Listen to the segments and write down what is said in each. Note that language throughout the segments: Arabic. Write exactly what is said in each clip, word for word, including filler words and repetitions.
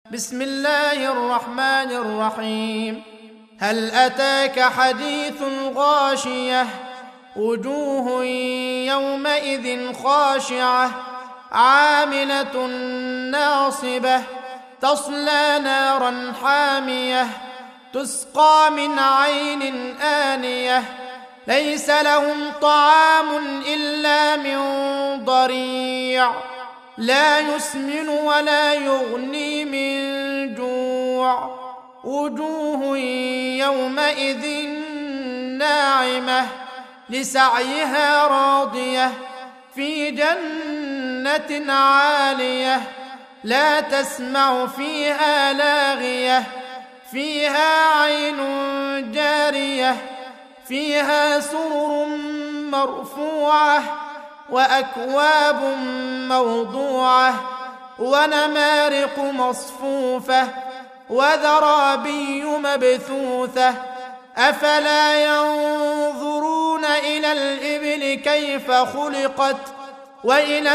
بسم الله الرحمن الرحيم. هل أتاك حديث الغاشية وجوه يومئذ خاشعة عاملة ناصبة تصلى نارا حامية تسقى من عين آنية ليس لهم طعام إلا من ضريع لا يسمن ولا يغني من جوع وجوه يومئذ ناعمة لسعيها راضية في جنة عالية لا تسمع فيها لاغية فيها عين جارية فيها سرر مرفوعة وأكواب موضوعة ونمارق مصفوفة وزرابي مبثوثة أفلا ينظرون إلى الإبل كيف خلقت وإلى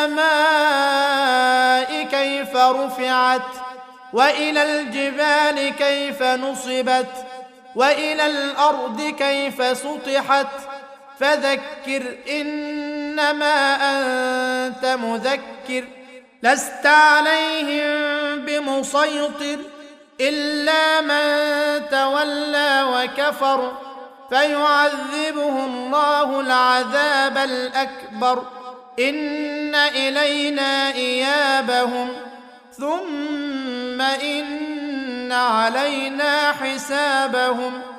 السماء كيف رفعت وإلى الجبال كيف نصبت وإلى الأرض كيف سطحت فذكر إنما أنت مذكر لست عليهم بمسيطر إلا من تولى وكفر فيعذبه الله العذاب الأكبر إن إلينا إيابهم ثم إن علينا حسابهم